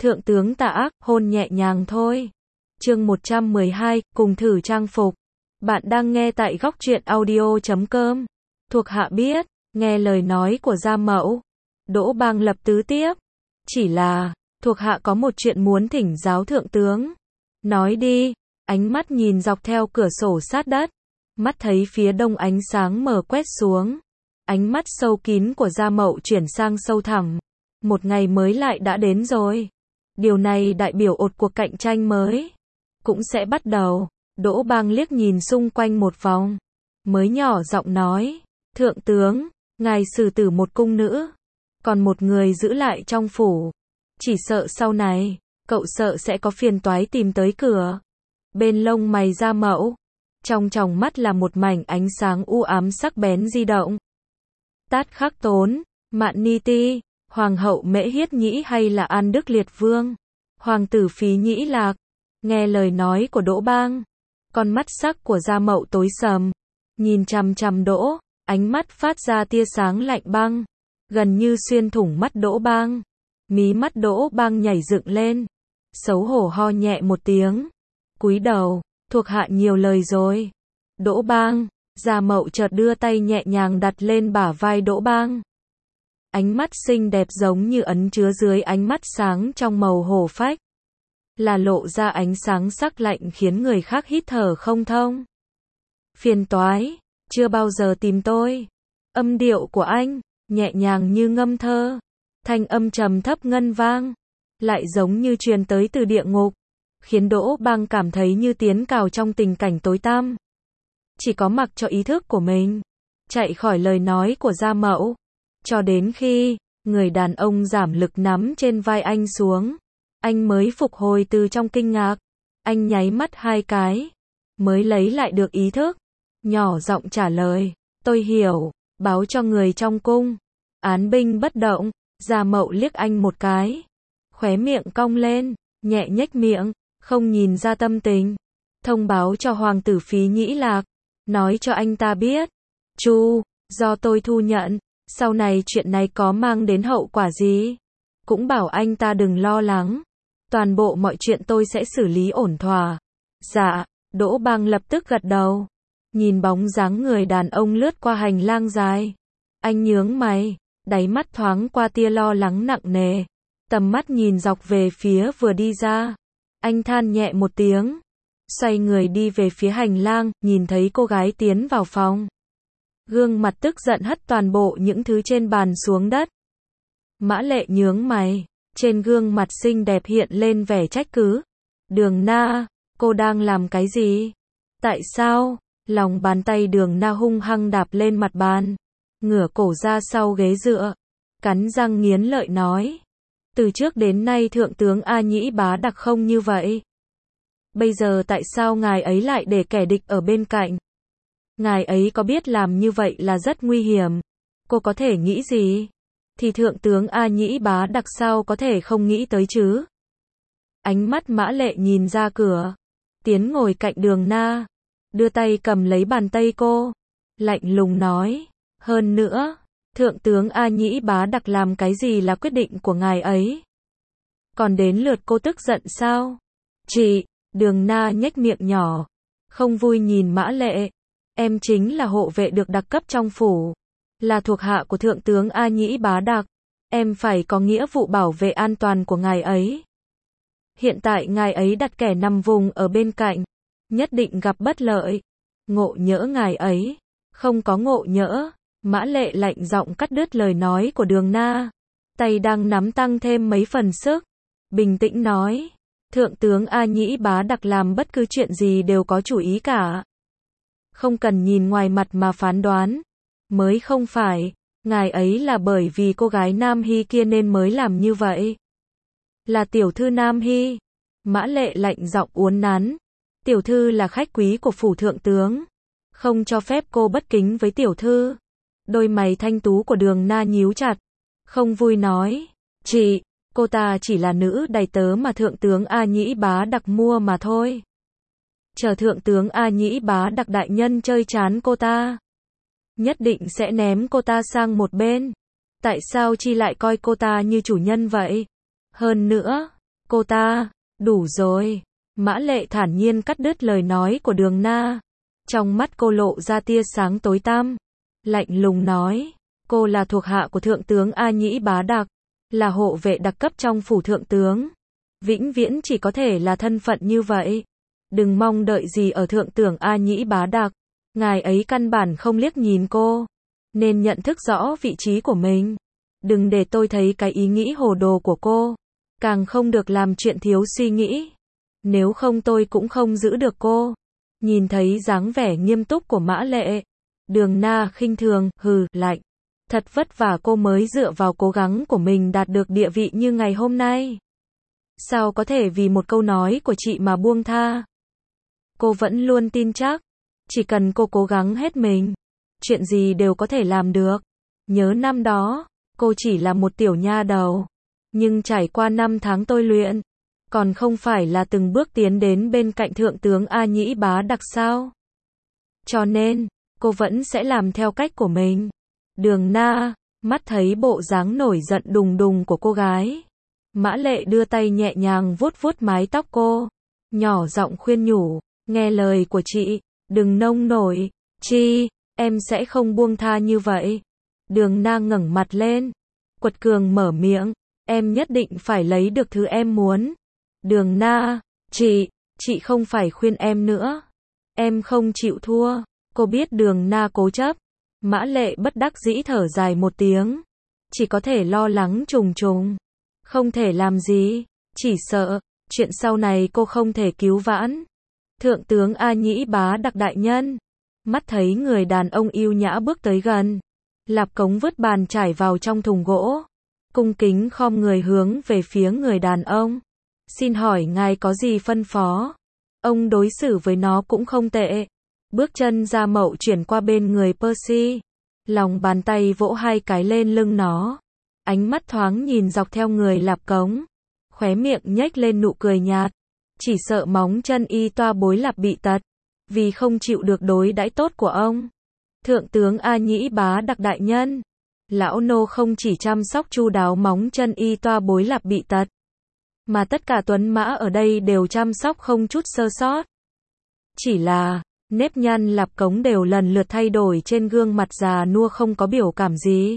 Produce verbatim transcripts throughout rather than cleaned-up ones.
Thượng tướng tà ác, hôn nhẹ nhàng thôi. Chương một trăm mười hai, cùng thử trang phục. Bạn đang nghe tại góc truyện audio chấm com. Thuộc hạ biết, nghe lời nói của gia mẫu. Đỗ Bang lập tứ tiếp. Chỉ là, thuộc hạ có một chuyện muốn thỉnh giáo thượng tướng. Nói đi, ánh mắt nhìn dọc theo cửa sổ sát đất. Mắt thấy phía đông ánh sáng mờ quét xuống. Ánh mắt sâu kín của gia mậu chuyển sang sâu thẳm. Một ngày mới lại đã đến rồi. Điều này đại biểu một cuộc cạnh tranh mới cũng sẽ bắt đầu. Đỗ Bang liếc nhìn xung quanh một vòng, mới nhỏ giọng nói, thượng tướng, ngài xử tử một cung nữ, còn một người giữ lại trong phủ. Chỉ sợ sau này, cậu sợ sẽ có phiền toái tìm tới cửa. Bên lông mày gia mẫu, trong tròng mắt là một mảnh ánh sáng u ám sắc bén di động. Tát Khắc Tốn, Mạn Ni Ti, Hoàng hậu Mễ Hiết Nhĩ hay là An Đức Liệt Vương, Hoàng tử Phí Nhĩ Lạc. Nghe lời nói của Đỗ Bang, con mắt sắc của gia mậu tối sầm, nhìn chằm chằm Đỗ, ánh mắt phát ra tia sáng lạnh băng, gần như xuyên thủng mắt Đỗ Bang. Mí mắt Đỗ Bang nhảy dựng lên, xấu hổ ho nhẹ một tiếng, cúi đầu, thuộc hạ nhiều lời rồi. Đỗ Bang, gia mậu chợt đưa tay nhẹ nhàng đặt lên bả vai Đỗ Bang. Ánh mắt xinh đẹp giống như ấn chứa dưới ánh mắt sáng trong màu hổ phách, là lộ ra ánh sáng sắc lạnh khiến người khác hít thở không thông. Phiền toái, chưa bao giờ tìm tôi. Âm điệu của anh, nhẹ nhàng như ngâm thơ, thanh âm trầm thấp ngân vang, lại giống như truyền tới từ địa ngục, khiến Đỗ Bang cảm thấy như tiến cào trong tình cảnh tối tăm. Chỉ có mặc cho ý thức của mình chạy khỏi lời nói của gia mẫu, cho đến khi người đàn ông giảm lực nắm trên vai anh xuống, anh mới phục hồi từ trong kinh ngạc. Anh nháy mắt hai cái, mới lấy lại được ý thức, nhỏ giọng trả lời, tôi hiểu, báo cho người trong cung. Án binh bất động. Gia mậu liếc anh một cái, khóe miệng cong lên, nhẹ nhếch miệng, không nhìn ra tâm tình. Thông báo cho Hoàng tử Phí Nhĩ Lạc, nói cho anh ta biết, Chu, do tôi thu nhận, sau này chuyện này có mang đến hậu quả gì, cũng bảo anh ta đừng lo lắng, toàn bộ mọi chuyện tôi sẽ xử lý ổn thỏa. Dạ. Đỗ Bang lập tức gật đầu, nhìn bóng dáng người đàn ông lướt qua hành lang dài, anh nhướng mày, đáy mắt thoáng qua tia lo lắng nặng nề, tầm mắt nhìn dọc về phía vừa đi ra, anh than nhẹ một tiếng, xoay người đi về phía hành lang, nhìn thấy cô gái tiến vào phòng, gương mặt tức giận hất toàn bộ những thứ trên bàn xuống đất. Mã Lệ nhướng mày, trên gương mặt xinh đẹp hiện lên vẻ trách cứ. Đường Na, cô đang làm cái gì? Tại sao? Lòng bàn tay Đường Na hung hăng đạp lên mặt bàn, ngửa cổ ra sau ghế dựa, cắn răng nghiến lợi nói, từ trước đến nay thượng tướng A Nhĩ Bá Đặc không như vậy. Bây giờ tại sao ngài ấy lại để kẻ địch ở bên cạnh? Ngài ấy có biết làm như vậy là rất nguy hiểm? Cô có thể nghĩ gì? Thì thượng tướng A Nhĩ Bá Đặc sao có thể không nghĩ tới chứ? Ánh mắt Mã Lệ nhìn ra cửa, tiến ngồi cạnh Đường Na, đưa tay cầm lấy bàn tay cô, lạnh lùng nói, hơn nữa, thượng tướng A Nhĩ Bá Đặc làm cái gì là quyết định của ngài ấy. Còn đến lượt cô tức giận sao? Chị, Đường Na nhếch miệng nhỏ, không vui nhìn Mã Lệ, em chính là hộ vệ được đặc cấp trong phủ, là thuộc hạ của thượng tướng A Nhĩ Bá Đặc, em phải có nghĩa vụ bảo vệ an toàn của ngài ấy. Hiện tại ngài ấy đặt kẻ nằm vùng ở bên cạnh, nhất định gặp bất lợi. Ngộ nhỡ ngài ấy, không có ngộ nhỡ. Mã Lệ lạnh giọng cắt đứt lời nói của Đường Na, tay đang nắm tăng thêm mấy phần sức, bình tĩnh nói, thượng tướng A Nhĩ Bá Đặc làm bất cứ chuyện gì đều có chủ ý cả. Không cần nhìn ngoài mặt mà phán đoán, mới không phải, ngài ấy là bởi vì cô gái Nam Hy kia nên mới làm như vậy. Là tiểu thư Nam Hy. Mã Lệ lạnh giọng uốn nắn, tiểu thư là khách quý của phủ thượng tướng, không cho phép cô bất kính với tiểu thư. Đôi mày thanh tú của Đường Na nhíu chặt, không vui nói, chị, cô ta chỉ là nữ đầy tớ mà thượng tướng A Nhĩ Bá Đặc mua mà thôi. Chờ thượng tướng A Nhĩ Bá Đặc đại nhân chơi chán cô ta, nhất định sẽ ném cô ta sang một bên. Tại sao chi lại coi cô ta như chủ nhân vậy? Hơn nữa, cô ta. Đủ rồi. Mã Lệ thản nhiên cắt đứt lời nói của Đường Na. Trong mắt cô lộ ra tia sáng tối tăm. Lạnh lùng nói. Cô là thuộc hạ của Thượng tướng A Nhĩ Bá Đặc. Là hộ vệ đặc cấp trong phủ Thượng tướng. Vĩnh viễn chỉ có thể là thân phận như vậy. Đừng mong đợi gì ở Thượng tướng A Nhĩ Bá Đặc. Ngài ấy căn bản không liếc nhìn cô. Nên nhận thức rõ vị trí của mình. Đừng để tôi thấy cái ý nghĩ hồ đồ của cô. Càng không được làm chuyện thiếu suy nghĩ. Nếu không tôi cũng không giữ được cô. Nhìn thấy dáng vẻ nghiêm túc của Mã Lệ. Đường Na khinh thường, hừ, lạnh. Thật vất vả cô mới dựa vào cố gắng của mình đạt được địa vị như ngày hôm nay. Sao có thể vì một câu nói của chị mà buông tha? Cô vẫn luôn tin chắc. Chỉ cần cô cố gắng hết mình. Chuyện gì đều có thể làm được. Nhớ năm đó, cô chỉ là một tiểu nha đầu. Nhưng trải qua năm tháng tôi luyện. Còn không phải là từng bước tiến đến bên cạnh Thượng tướng A Nhĩ Bá Đặc sao? Cho nên, cô vẫn sẽ làm theo cách của mình. Đường Na, mắt thấy bộ dáng nổi giận đùng đùng của cô gái. Mã Lệ đưa tay nhẹ nhàng vuốt vuốt mái tóc cô. Nhỏ giọng khuyên nhủ, nghe lời của chị, đừng nông nổi. Chi, em sẽ không buông tha như vậy. Đường Na ngẩng mặt lên. Quật cường mở miệng, em nhất định phải lấy được thứ em muốn. Đường Na, chị, chị không phải khuyên em nữa. Em không chịu thua. Cô biết Đường Na cố chấp. Mã Lệ bất đắc dĩ thở dài một tiếng. Chỉ có thể lo lắng trùng trùng. Không thể làm gì. Chỉ sợ, chuyện sau này cô không thể cứu vãn. Thượng tướng A Nhĩ Bá Đặc đại nhân. Mắt thấy người đàn ông yêu nhã bước tới gần. Lạp Cống vứt bàn chải vào trong thùng gỗ. Cung kính khom người hướng về phía người đàn ông. Xin hỏi ngài có gì phân phó? Ông đối xử với nó cũng không tệ. Bước chân Gia Mậu chuyển qua bên người Percy. Lòng bàn tay vỗ hai cái lên lưng nó. Ánh mắt thoáng nhìn dọc theo người Lạp Cống. Khóe miệng nhếch lên nụ cười nhạt. Chỉ sợ móng chân y toa bối Lạp bị tật. Vì không chịu được đối đãi tốt của ông. Thượng tướng A Nhĩ Bá Đặc đại nhân. Lão nô không chỉ chăm sóc chu đáo móng chân y toa bối Lạp bị tật. Mà tất cả tuấn mã ở đây đều chăm sóc không chút sơ sót. Chỉ là, nếp nhăn Lạp Cống đều lần lượt thay đổi trên gương mặt già nua không có biểu cảm gì.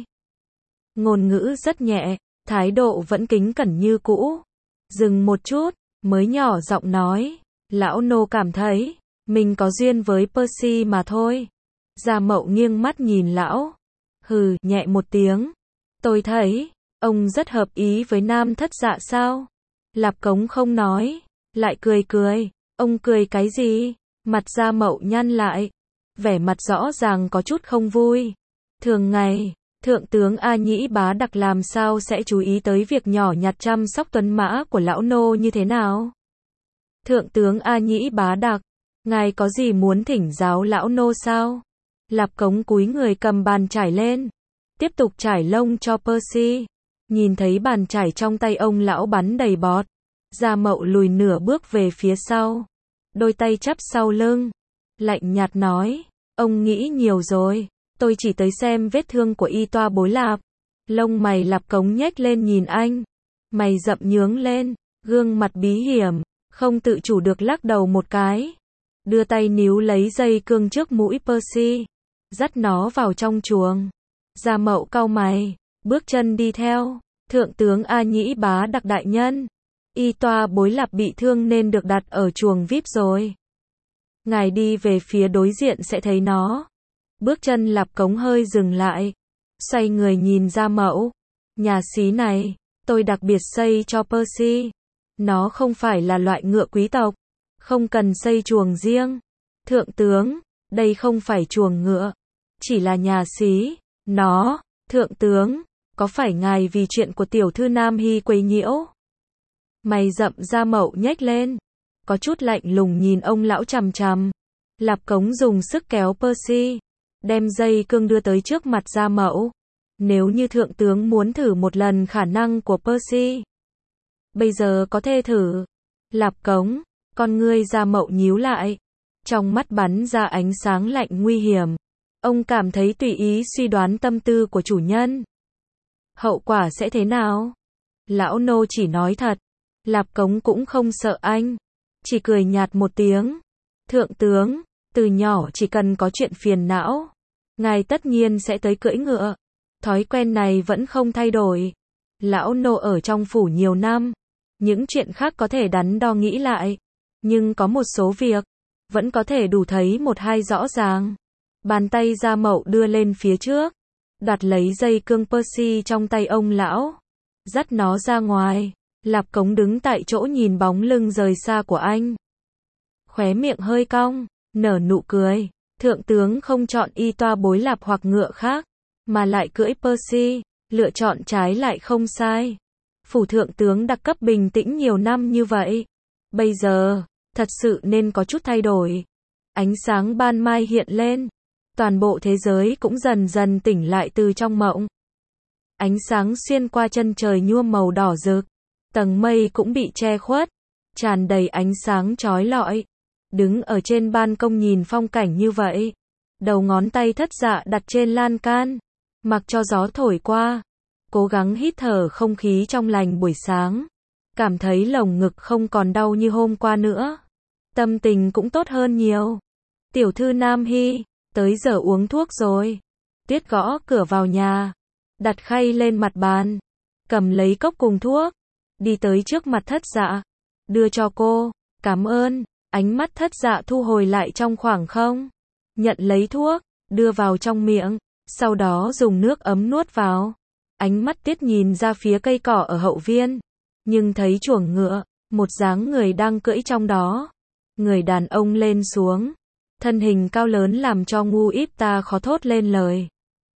Ngôn ngữ rất nhẹ, thái độ vẫn kính cẩn như cũ. Dừng một chút, mới nhỏ giọng nói, lão nô cảm thấy, mình có duyên với Percy mà thôi. Gia Mậu nghiêng mắt nhìn lão. Hừ, nhẹ một tiếng. Tôi thấy, ông rất hợp ý với Nam Thất Dạ sao? Lạp Cống không nói, lại cười cười. Ông cười cái gì? Mặt Gia Mậu nhăn lại. Vẻ mặt rõ ràng có chút không vui. Thường ngày, Thượng tướng A Nhĩ Bá Đặc làm sao sẽ chú ý tới việc nhỏ nhặt chăm sóc tuấn mã của lão nô như thế nào? Thượng tướng A Nhĩ Bá Đặc, ngài có gì muốn thỉnh giáo lão nô sao? Lạp Cống cúi người cầm bàn chải lên. Tiếp tục trải lông cho Percy. Nhìn thấy bàn chải trong tay ông lão bắn đầy bọt. Gia Mậu lùi nửa bước về phía sau. Đôi tay chắp sau lưng. Lạnh nhạt nói. Ông nghĩ nhiều rồi. Tôi chỉ tới xem vết thương của y toa bối Lạp. Lông mày Lạp Cống nhếch lên nhìn anh. Mày rậm nhướng lên. Gương mặt bí hiểm. Không tự chủ được lắc đầu một cái. Đưa tay níu lấy dây cương trước mũi Percy. Dắt nó vào trong chuồng. Gia Mậu cau mày. Bước chân đi theo. Thượng tướng A Nhĩ Bá Đặc đại nhân. Y toa bối Lạp bị thương nên được đặt ở chuồng vi ai pi rồi. Ngài đi về phía đối diện sẽ thấy nó. Bước chân Lạp Cống hơi dừng lại. Xoay người nhìn Gia Mậu. Nhà xí này, tôi đặc biệt xây cho Percy. Nó không phải là loại ngựa quý tộc. Không cần xây chuồng riêng. Thượng tướng, đây không phải chuồng ngựa. Chỉ là nhà xí. Nó, thượng tướng, có phải ngài vì chuyện của tiểu thư Nam Hy quấy nhiễu? Mày rậm Gia Mậu nhếch lên. Có chút lạnh lùng nhìn ông lão chằm chằm. Lạp Cống dùng sức kéo Percy. Đem dây cương đưa tới trước mặt Gia Mậu. Nếu như thượng tướng muốn thử một lần khả năng của Percy. Bây giờ có thể thử. Lạp Cống, con ngươi Gia Mậu nhíu lại. Trong mắt bắn ra ánh sáng lạnh nguy hiểm. Ông cảm thấy tùy ý suy đoán tâm tư của chủ nhân. Hậu quả sẽ thế nào? Lão nô chỉ nói thật. Lạp Cống cũng không sợ anh, chỉ cười nhạt một tiếng. Thượng tướng, từ nhỏ chỉ cần có chuyện phiền não, ngài tất nhiên sẽ tới cưỡi ngựa. Thói quen này vẫn không thay đổi. Lão nô ở trong phủ nhiều năm, những chuyện khác có thể đắn đo nghĩ lại, nhưng có một số việc vẫn có thể đủ thấy một hai rõ ràng. Bàn tay Gia Mậu đưa lên phía trước, đoạt lấy dây cương Percy trong tay ông lão, dắt nó ra ngoài. Lạp Cống đứng tại chỗ nhìn bóng lưng rời xa của anh, khóe miệng hơi cong, nở nụ cười. Thượng tướng không chọn y toa bối lạp hoặc ngựa khác, mà lại cưỡi Percy, lựa chọn trái lại không sai. Phủ thượng tướng đặc cấp bình tĩnh nhiều năm như vậy, bây giờ thật sự nên có chút thay đổi. Ánh sáng ban mai hiện lên, toàn bộ thế giới cũng dần dần tỉnh lại từ trong mộng. Ánh sáng xuyên qua chân trời nhuộm màu đỏ rực, tầng mây cũng bị che khuất, tràn đầy ánh sáng chói lọi. Đứng ở trên ban công nhìn phong cảnh như vậy, đầu ngón tay Thất Dạ đặt trên lan can, mặc cho gió thổi qua, cố gắng hít thở không khí trong lành buổi sáng, cảm thấy lồng ngực không còn đau như hôm qua nữa, tâm tình cũng tốt hơn nhiều. Tiểu thư Nam Hy, tới giờ uống thuốc rồi. Tuyết gõ cửa vào nhà, đặt khay lên mặt bàn, cầm lấy cốc cùng thuốc, đi tới trước mặt Thất Dạ, đưa cho cô. Cảm ơn. Ánh mắt Thất Dạ thu hồi lại trong khoảng không, nhận lấy thuốc, đưa vào trong miệng, sau đó dùng nước ấm nuốt vào. Ánh mắt Tuyết nhìn ra phía cây cỏ ở hậu viên, nhưng thấy chuồng ngựa, một dáng người đang cưỡi trong đó. Người đàn ông lên xuống, thân hình cao lớn làm cho ngu íp ta khó thốt lên lời.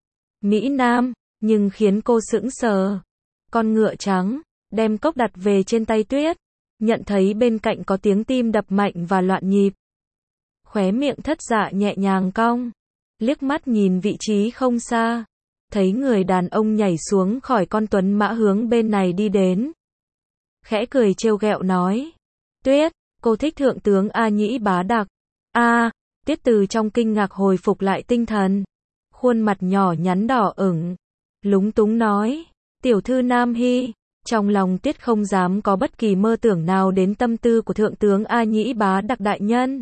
Mỹ Nam, nhưng khiến cô sững sờ. Con ngựa trắng, đem cốc đặt về trên tay Tuyết, nhận thấy bên cạnh có tiếng tim đập mạnh và loạn nhịp. Khóe miệng Thất Dạ nhẹ nhàng cong, liếc mắt nhìn vị trí không xa, thấy người đàn ông nhảy xuống khỏi con tuấn mã hướng bên này đi đến. Khẽ cười trêu ghẹo nói, Tuyết, cô thích thượng tướng A Nhĩ Bá Đặc. A, à, Tuyết từ trong kinh ngạc hồi phục lại tinh thần, khuôn mặt nhỏ nhắn đỏ ửng, lúng túng nói, tiểu thư Nam Hy. Trong lòng Tuyết không dám có bất kỳ mơ tưởng nào đến tâm tư của thượng tướng A Nhĩ Bá Đặc đại nhân.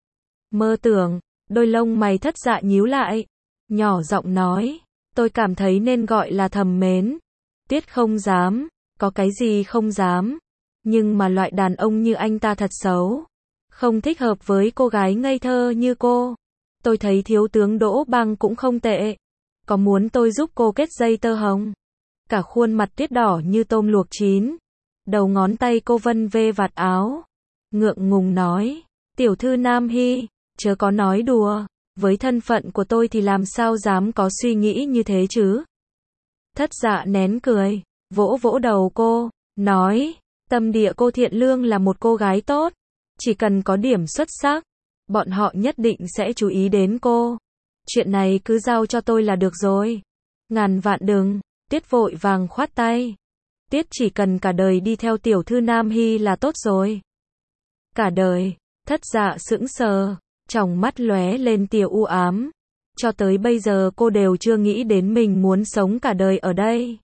Mơ tưởng, đôi lông mày Thất Dạ nhíu lại, nhỏ giọng nói, tôi cảm thấy nên gọi là thầm mến. Tuyết không dám, có cái gì không dám, nhưng mà loại đàn ông như anh ta thật xấu, không thích hợp với cô gái ngây thơ như cô. Tôi thấy thiếu tướng Đỗ Băng cũng không tệ, có muốn tôi giúp cô kết dây tơ hồng? Cả khuôn mặt Tuyết đỏ như tôm luộc chín, đầu ngón tay cô vân vê vạt áo, ngượng ngùng nói, tiểu thư Nam Hy, chớ có nói đùa, với thân phận của tôi thì làm sao dám có suy nghĩ như thế chứ. Thất Dạ nén cười, vỗ vỗ đầu cô, nói, tâm địa cô thiện lương là một cô gái tốt, chỉ cần có điểm xuất sắc, bọn họ nhất định sẽ chú ý đến cô. Chuyện này cứ giao cho tôi là được rồi. Ngàn vạn đừng. Tuyết vội vàng khoát tay. Tuyết chỉ cần cả đời đi theo tiểu thư Nam Hy là tốt rồi. Cả đời. Thất Dạ sững sờ, tròng mắt lóe lên tia u ám. Cho tới bây giờ cô đều chưa nghĩ đến mình muốn sống cả đời ở đây.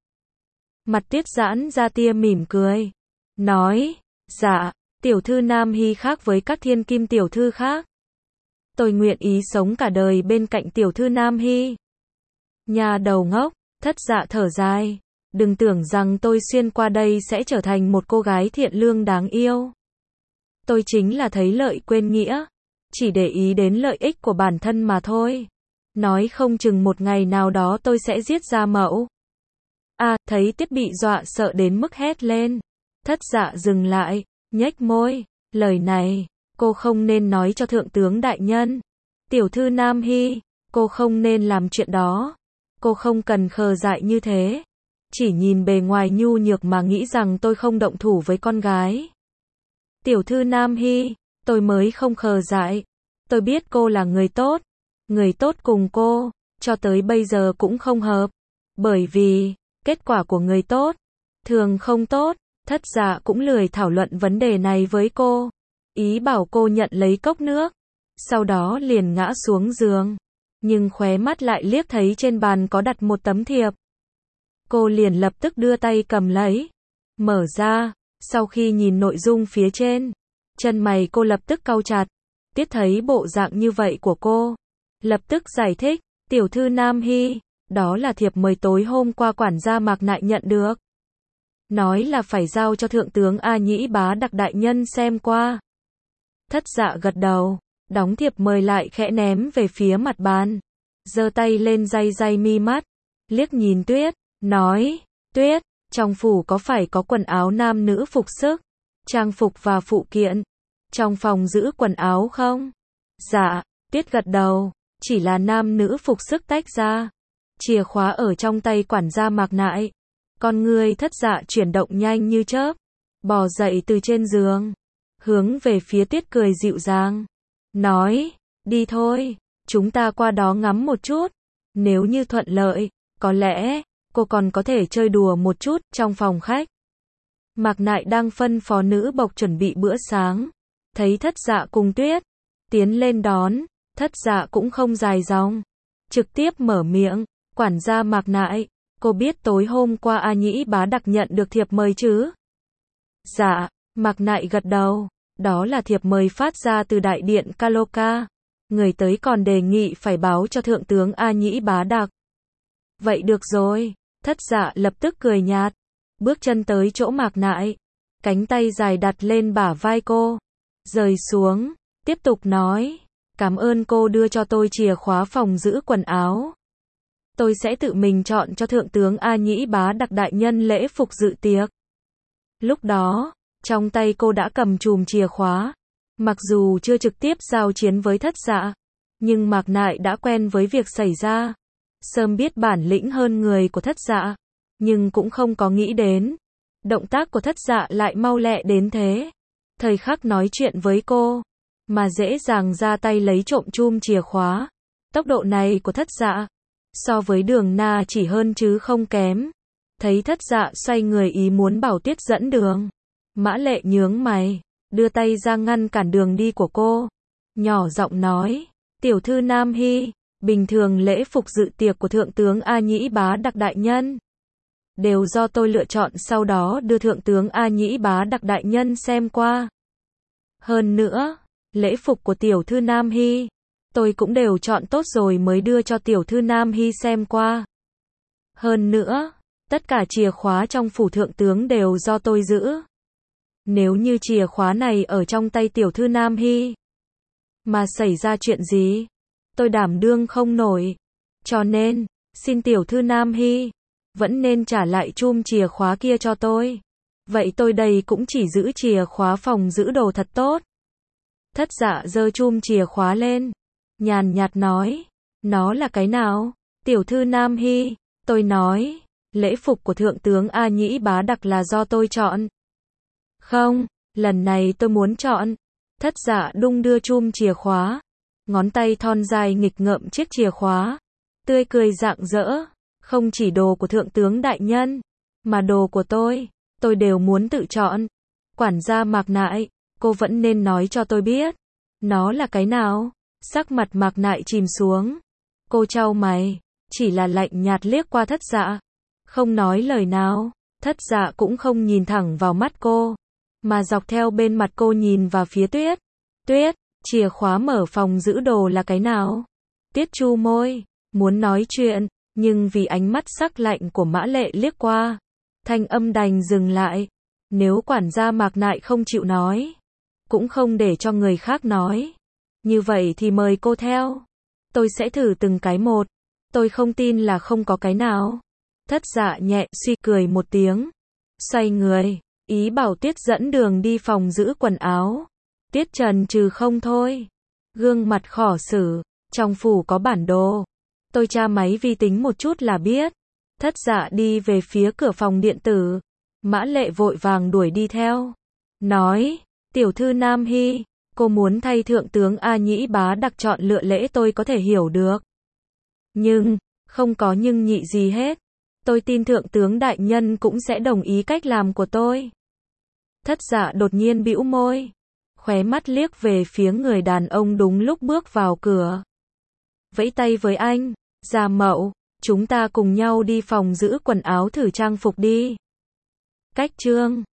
Mặt Tuyết giãn ra tia mỉm cười, nói, dạ, tiểu thư Nam Hy khác với các thiên kim tiểu thư khác. Tôi nguyện ý sống cả đời bên cạnh tiểu thư Nam Hy. Nhà đầu ngốc. Thất Dạ thở dài, đừng tưởng rằng tôi xuyên qua đây sẽ trở thành một cô gái thiện lương đáng yêu. Tôi chính là thấy lợi quên nghĩa, chỉ để ý đến lợi ích của bản thân mà thôi. Nói không chừng một ngày nào đó tôi sẽ giết Gia Mậu. À, thấy Tuyết bị dọa sợ đến mức hét lên. Thất Dạ dừng lại, nhếch môi, lời này, cô không nên nói cho thượng tướng đại nhân. Tiểu thư Nam Hy, cô không nên làm chuyện đó. Cô không cần khờ dại như thế. Chỉ nhìn bề ngoài nhu nhược mà nghĩ rằng tôi không động thủ với con gái. Tiểu thư Nam Hy, tôi mới không khờ dại. Tôi biết cô là người tốt. Người tốt cùng cô, cho tới bây giờ cũng không hợp. Bởi vì, kết quả của người tốt, thường không tốt. Thất Dạ cũng lười thảo luận vấn đề này với cô. Ý bảo cô nhận lấy cốc nước. Sau đó liền ngã xuống giường. Nhưng khóe mắt lại liếc thấy trên bàn có đặt một tấm thiệp. Cô liền lập tức đưa tay cầm lấy, mở ra, Sau khi nhìn nội dung phía trên, chân mày cô lập tức cau chặt. Tiết thấy bộ dạng như vậy của cô, lập tức giải thích, tiểu thư Nam Hy, đó là thiệp mời tối hôm qua quản gia Mạc Nại nhận được. Nói là phải giao cho thượng tướng A Nhĩ Bá Đặc đại nhân xem qua. Thất Dạ gật đầu, đóng thiệp mời lại khẽ ném về phía mặt bàn, giơ tay lên day day mi mắt, liếc nhìn Tuyết, nói, Tuyết, trong phủ có phải có quần áo nam nữ phục sức, trang phục và phụ kiện, trong phòng giữ quần áo không? Dạ, Tuyết gật đầu, chỉ là nam nữ phục sức tách ra, chìa khóa ở trong tay quản gia Mạc Nại. Con người Thất Dạ chuyển động nhanh như chớp, bò dậy từ trên giường, hướng về phía Tuyết cười dịu dàng, nói, đi thôi, chúng ta qua đó ngắm một chút, nếu như thuận lợi, có lẽ, cô còn có thể chơi đùa một chút trong phòng khách. Mạc Nại đang phân phó nữ bộc chuẩn bị bữa sáng, thấy Thất Dạ cùng Tuyết tiến lên đón, Thất Dạ cũng không dài dòng, trực tiếp mở miệng, quản gia Mạc Nại, cô biết tối hôm qua A Nhĩ Bá Đặc nhận được thiệp mời chứ? Dạ, Mạc Nại gật đầu, đó là thiệp mời phát ra từ đại điện Kaloka, người tới còn đề nghị phải báo cho thượng tướng A Nhĩ Bá Đặc. Vậy được rồi, Thất Dạ lập tức cười nhạt, bước chân tới chỗ Mạc Nại, cánh tay dài đặt lên bả vai cô, rời xuống, tiếp tục nói, cảm ơn cô đưa cho tôi chìa khóa phòng giữ quần áo. Tôi sẽ tự mình chọn cho thượng tướng A Nhĩ Bá Đặc đại nhân lễ phục dự tiệc. Lúc đó, trong tay cô đã cầm chùm chìa khóa, mặc dù chưa trực tiếp giao chiến với Thất Dạ, nhưng Mạc Nại đã quen với việc xảy ra, sớm biết bản lĩnh hơn người của Thất Dạ, nhưng cũng không có nghĩ đến, động tác của Thất Dạ lại mau lẹ đến thế. Thời khắc nói chuyện với cô, mà dễ dàng ra tay lấy trộm chùm chìa khóa. Tốc độ này của Thất Dạ, so với Đường Na chỉ hơn chứ không kém. Thấy Thất Dạ xoay người ý muốn bảo Tuyết dẫn đường, Mã Lệ nhướng mày, đưa tay ra ngăn cản đường đi của cô, nhỏ giọng nói, tiểu thư Nam Hy, bình thường lễ phục dự tiệc của thượng tướng A Nhĩ Bá Đặc đại nhân đều do tôi lựa chọn, sau đó đưa thượng tướng A Nhĩ Bá Đặc đại nhân xem qua. Hơn nữa, lễ phục của tiểu thư Nam Hy, tôi cũng đều chọn tốt rồi mới đưa cho tiểu thư Nam Hy xem qua. Hơn nữa, tất cả chìa khóa trong phủ thượng tướng đều do tôi giữ. Nếu như chìa khóa này ở trong tay tiểu thư Nam Hy, mà xảy ra chuyện gì, tôi đảm đương không nổi. Cho nên, xin tiểu thư Nam Hy, vẫn nên trả lại chùm chìa khóa kia cho tôi. Vậy tôi đây cũng chỉ giữ chìa khóa phòng giữ đồ thật tốt. Thất Dạ giơ chùm chìa khóa lên, nhàn nhạt nói, nó là cái nào? Tiểu thư Nam Hy, tôi nói, lễ phục của thượng tướng A Nhĩ Bá Đặc là do tôi chọn. Không, lần này tôi muốn chọn. Thất Dạ đung đưa chùm chìa khóa, ngón tay thon dài nghịch ngợm chiếc chìa khóa, tươi cười rạng rỡ, không chỉ đồ của thượng tướng đại nhân, mà đồ của tôi, tôi đều muốn tự chọn. Quản gia Mạc Nại, cô vẫn nên nói cho tôi biết, nó là cái nào? Sắc mặt Mạc Nại chìm xuống, cô chau mày, chỉ là lạnh nhạt liếc qua Thất Dạ, không nói lời nào. Thất Dạ cũng không nhìn thẳng vào mắt cô, mà dọc theo bên mặt cô nhìn vào phía Tuyết. Tuyết, chìa khóa mở phòng giữ đồ là cái nào? Tuyết chu môi, muốn nói chuyện, nhưng vì ánh mắt sắc lạnh của Mã Lệ liếc qua, thanh âm đành dừng lại. Nếu quản gia Mạc Nại không chịu nói, cũng không để cho người khác nói, như vậy thì mời cô theo. Tôi sẽ thử từng cái một, tôi không tin là không có cái nào. Thất Dạ nhẹ suy cười một tiếng, xoay người, ý bảo Tuyết dẫn đường đi phòng giữ quần áo. Tuyết chần chừ không thôi, gương mặt khó xử, trong phủ có bản đồ, tôi tra máy vi tính một chút là biết. Thất Dạ đi về phía cửa phòng điện tử, Mã Lệ vội vàng đuổi đi theo, nói, tiểu thư Nam Hy, cô muốn thay thượng tướng A Nhĩ Bá Đặc chọn lựa lễ tôi có thể hiểu được. Nhưng, không có nhưng nhị gì hết. Tôi tin thượng tướng đại nhân cũng sẽ đồng ý cách làm của tôi. Thất Dạ đột nhiên bĩu môi, khóe mắt liếc về phía người đàn ông đúng lúc bước vào cửa. Vẫy tay với anh, Gia Mậu, chúng ta cùng nhau đi phòng giữ quần áo thử trang phục đi. Cách chương